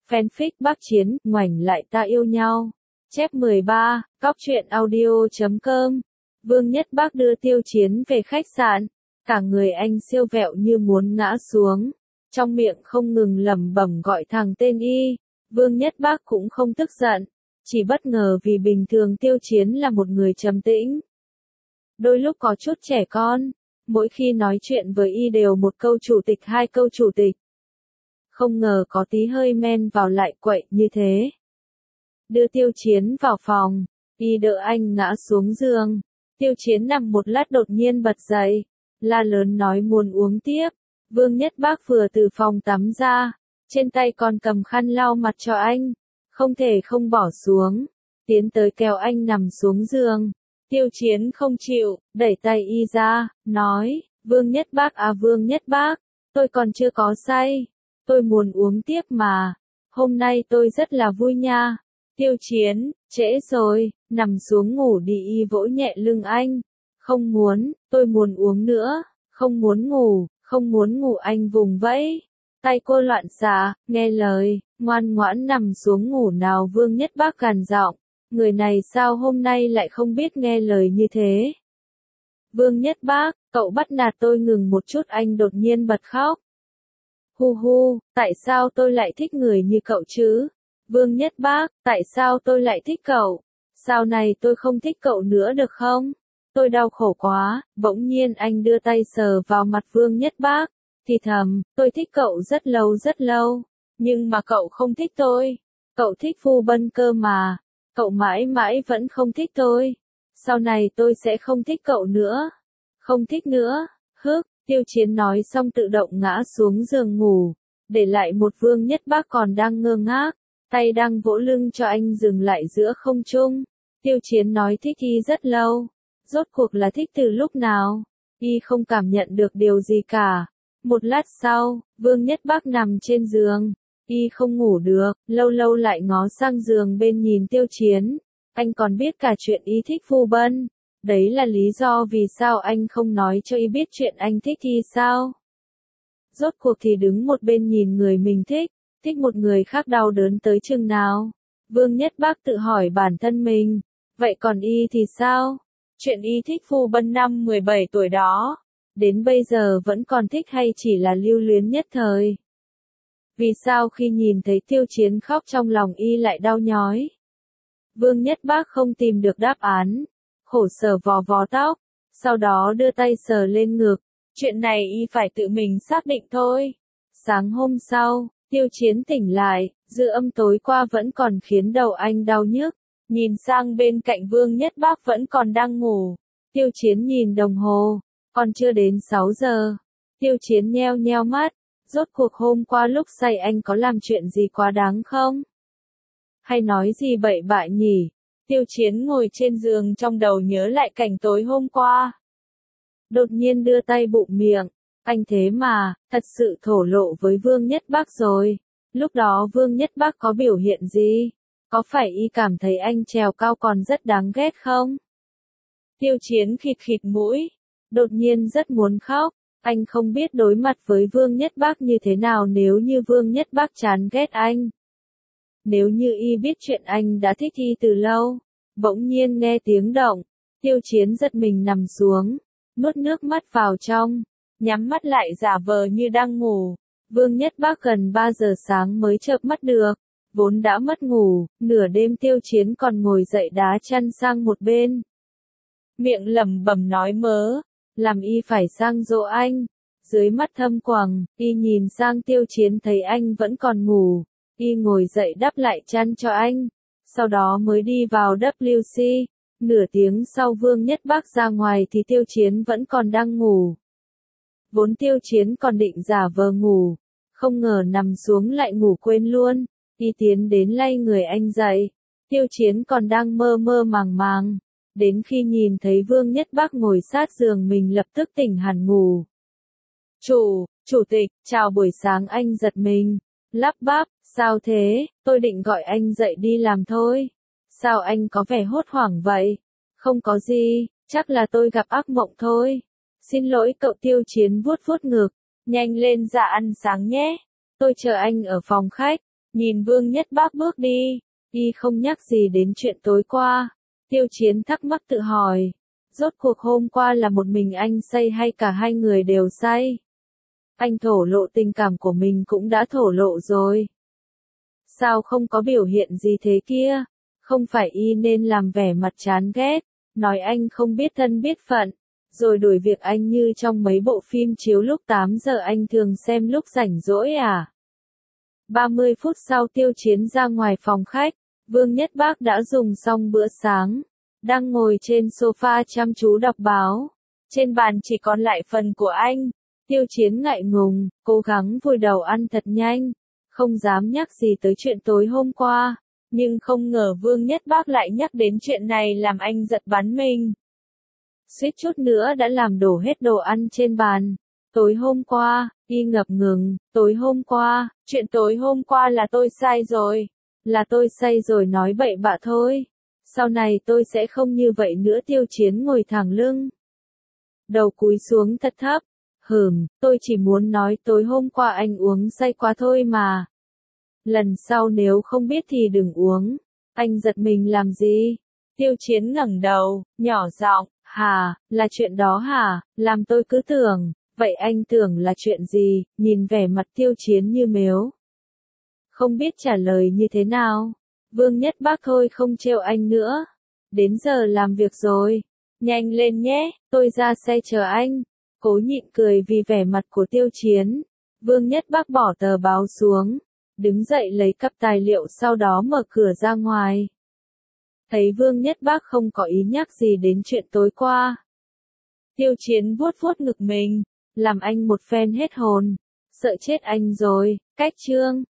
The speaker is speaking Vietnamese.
Fanfic Bác Chiến, ngoảnh lại ta yêu nhau. Chép 13, Cóc truyện audio.com. Vương Nhất Bác đưa Tiêu Chiến về khách sạn. Cả người anh siêu vẹo như muốn ngã xuống. Trong miệng không ngừng lẩm bẩm gọi thẳng tên y. Vương Nhất Bác cũng không tức giận. Chỉ bất ngờ vì bình thường Tiêu Chiến là một người trầm tĩnh. Đôi lúc có chút trẻ con. Mỗi khi nói chuyện với y đều một câu chủ tịch hai câu chủ tịch. Không ngờ có tí hơi men vào lại quậy như thế. Đưa Tiêu Chiến vào phòng, y đỡ anh ngã xuống giường. Tiêu Chiến nằm một lát đột nhiên bật dậy, la lớn nói muốn uống tiếp. Vương Nhất Bác vừa từ phòng tắm ra, trên tay còn cầm khăn lau mặt cho anh, không thể không bỏ xuống, tiến tới kéo anh nằm xuống giường. Tiêu Chiến không chịu, đẩy tay y ra, nói, Vương Nhất Bác à Vương Nhất Bác, tôi còn chưa có say, tôi muốn uống tiếp mà, hôm nay tôi rất là vui nha. Tiêu Chiến, trễ rồi, nằm xuống ngủ đi y vỗ nhẹ lưng anh. Không muốn, tôi muốn uống nữa, không muốn ngủ anh vùng vẫy. Tay cô loạn xạ, nghe lời, ngoan ngoãn nằm xuống ngủ nào Vương Nhất Bác gằn giọng. Người này sao hôm nay lại không biết nghe lời như thế? Vương Nhất Bác, cậu bắt nạt tôi ngừng một chút anh đột nhiên bật khóc. Hu hu, tại sao tôi lại thích người như cậu chứ? Vương Nhất Bác, tại sao tôi lại thích cậu? Sau này tôi không thích cậu nữa được không? Tôi đau khổ quá, bỗng nhiên anh đưa tay sờ vào mặt Vương Nhất Bác, thì thầm, tôi thích cậu rất lâu, nhưng mà cậu không thích tôi. Cậu thích Phu Bân cơ mà, cậu mãi mãi vẫn không thích tôi. Sau này tôi sẽ không thích cậu nữa. Không thích nữa, Tiêu Chiến nói xong tự động ngã xuống giường ngủ, để lại một Vương Nhất Bác còn đang ngơ ngác. Tay đang vỗ lưng cho anh dừng lại giữa không trung. Tiêu Chiến nói thích y rất lâu. Rốt cuộc là thích từ lúc nào? Y không cảm nhận được điều gì cả. Một lát sau, Vương Nhất Bác nằm trên giường. Y không ngủ được, lâu lâu lại ngó sang giường bên nhìn Tiêu Chiến. Anh còn biết cả chuyện y thích Phu Bân. Đấy là lý do vì sao anh không nói cho y biết chuyện anh thích y sao? Rốt cuộc thì đứng một bên nhìn người mình thích một người khác đau đớn tới chừng nào? Vương Nhất Bác tự hỏi bản thân mình. Vậy còn y thì sao? Chuyện y thích Phu Bân năm 17 tuổi đó, đến bây giờ vẫn còn thích hay chỉ là lưu luyến nhất thời? Vì sao khi nhìn thấy Tiêu Chiến khóc trong lòng y lại đau nhói? Vương Nhất Bác không tìm được đáp án, khổ sở vò vò tóc, sau đó đưa tay sờ lên ngực. Chuyện này y phải tự mình xác định thôi. Sáng hôm sau, Tiêu Chiến tỉnh lại, dư âm tối qua vẫn còn khiến đầu anh đau nhức. Nhìn sang bên cạnh Vương Nhất Bác vẫn còn đang ngủ. Tiêu Chiến nhìn đồng hồ, còn chưa đến 6 giờ. Tiêu Chiến nheo nheo mắt, rốt cuộc hôm qua lúc say anh có làm chuyện gì quá đáng không? Hay nói gì bậy bạ nhỉ? Tiêu Chiến ngồi trên giường trong đầu nhớ lại cảnh tối hôm qua. Đột nhiên đưa tay bụng miệng. Anh thế mà, thật sự thổ lộ với Vương Nhất Bác rồi. Lúc đó Vương Nhất Bác có biểu hiện gì? Có phải y cảm thấy anh trèo cao còn rất đáng ghét không? Tiêu Chiến khịt khịt mũi. Đột nhiên rất muốn khóc. Anh không biết đối mặt với Vương Nhất Bác như thế nào nếu như Vương Nhất Bác chán ghét anh. Nếu như y biết chuyện anh đã thích y từ lâu. Bỗng nhiên nghe tiếng động. Tiêu Chiến giật mình nằm xuống. Nuốt nước mắt vào trong. Nhắm mắt lại giả vờ như đang ngủ. Vương Nhất Bác gần 3 giờ sáng mới chợp mắt được. Vốn đã mất ngủ, nửa đêm Tiêu Chiến còn ngồi dậy đá chăn sang một bên. Miệng lẩm bẩm nói mớ, làm y phải sang dỗ anh. Dưới mắt thâm quầng, y nhìn sang Tiêu Chiến thấy anh vẫn còn ngủ. Y ngồi dậy đắp lại chăn cho anh. Sau đó mới đi vào WC. Nửa tiếng sau Vương Nhất Bác ra ngoài thì Tiêu Chiến vẫn còn đang ngủ. Vốn Tiêu Chiến còn định giả vờ ngủ, không ngờ nằm xuống lại ngủ quên luôn. Y tiến đến lay người anh dậy. Tiêu Chiến còn đang mơ mơ màng màng. Đến khi nhìn thấy Vương Nhất Bác ngồi sát giường mình lập tức tỉnh hẳn ngủ. Chủ tịch, chào buổi sáng anh giật mình. Lắp bắp, sao thế, tôi định gọi anh dậy đi làm thôi. Sao anh có vẻ hốt hoảng vậy? Không có gì, chắc là tôi gặp ác mộng thôi. Xin lỗi cậu. Tiêu Chiến vuốt vuốt ngực. Nhanh lên ra ăn sáng nhé. Tôi chờ anh ở phòng khách. Nhìn Vương Nhất Bác bước đi, y không nhắc gì đến chuyện tối qua. Tiêu Chiến thắc mắc tự hỏi, rốt cuộc hôm qua là một mình anh say hay cả hai người đều say? Anh thổ lộ tình cảm của mình cũng đã thổ lộ rồi. Sao không có biểu hiện gì thế kia? Không phải y nên làm vẻ mặt chán ghét, nói anh không biết thân biết phận, rồi đuổi việc anh như trong mấy bộ phim chiếu lúc 8 giờ anh thường xem lúc rảnh rỗi à? 30 phút sau Tiêu Chiến ra ngoài phòng khách, Vương Nhất Bác đã dùng xong bữa sáng, đang ngồi trên sofa chăm chú đọc báo. Trên bàn chỉ còn lại phần của anh. Tiêu Chiến ngại ngùng, cố gắng vùi đầu ăn thật nhanh, không dám nhắc gì tới chuyện tối hôm qua, nhưng không ngờ Vương Nhất Bác lại nhắc đến chuyện này làm anh giật bắn mình. Suýt chút nữa đã làm đổ hết đồ ăn trên bàn. Tối hôm qua, y ngập ngừng, tối hôm qua, chuyện tối hôm qua là tôi sai rồi. Là tôi say rồi nói bậy bạ thôi. Sau này tôi sẽ không như vậy nữa. Tiêu Chiến ngồi thẳng lưng, đầu cúi xuống thật thấp. Tôi chỉ muốn nói tối hôm qua anh uống say quá thôi mà. Lần sau nếu không biết thì đừng uống. Anh giật mình làm gì? Tiêu Chiến ngẩng đầu, nhỏ giọng, hả, là chuyện đó hả? Làm tôi cứ tưởng, vậy anh tưởng là chuyện gì? Nhìn vẻ mặt Tiêu Chiến như mếu, không biết trả lời như thế nào. Vương Nhất Bác thôi không trêu anh nữa. Đến giờ làm việc rồi. Nhanh lên nhé, tôi ra xe chờ anh. Cố nhịn cười vì vẻ mặt của Tiêu Chiến. Vương Nhất Bác bỏ tờ báo xuống, đứng dậy lấy cặp tài liệu sau đó mở cửa ra ngoài. Thấy Vương Nhất Bác không có ý nhắc gì đến chuyện tối qua. Tiêu Chiến vuốt vuốt ngực mình, làm anh một phen hết hồn. Sợ chết anh rồi. Cách chương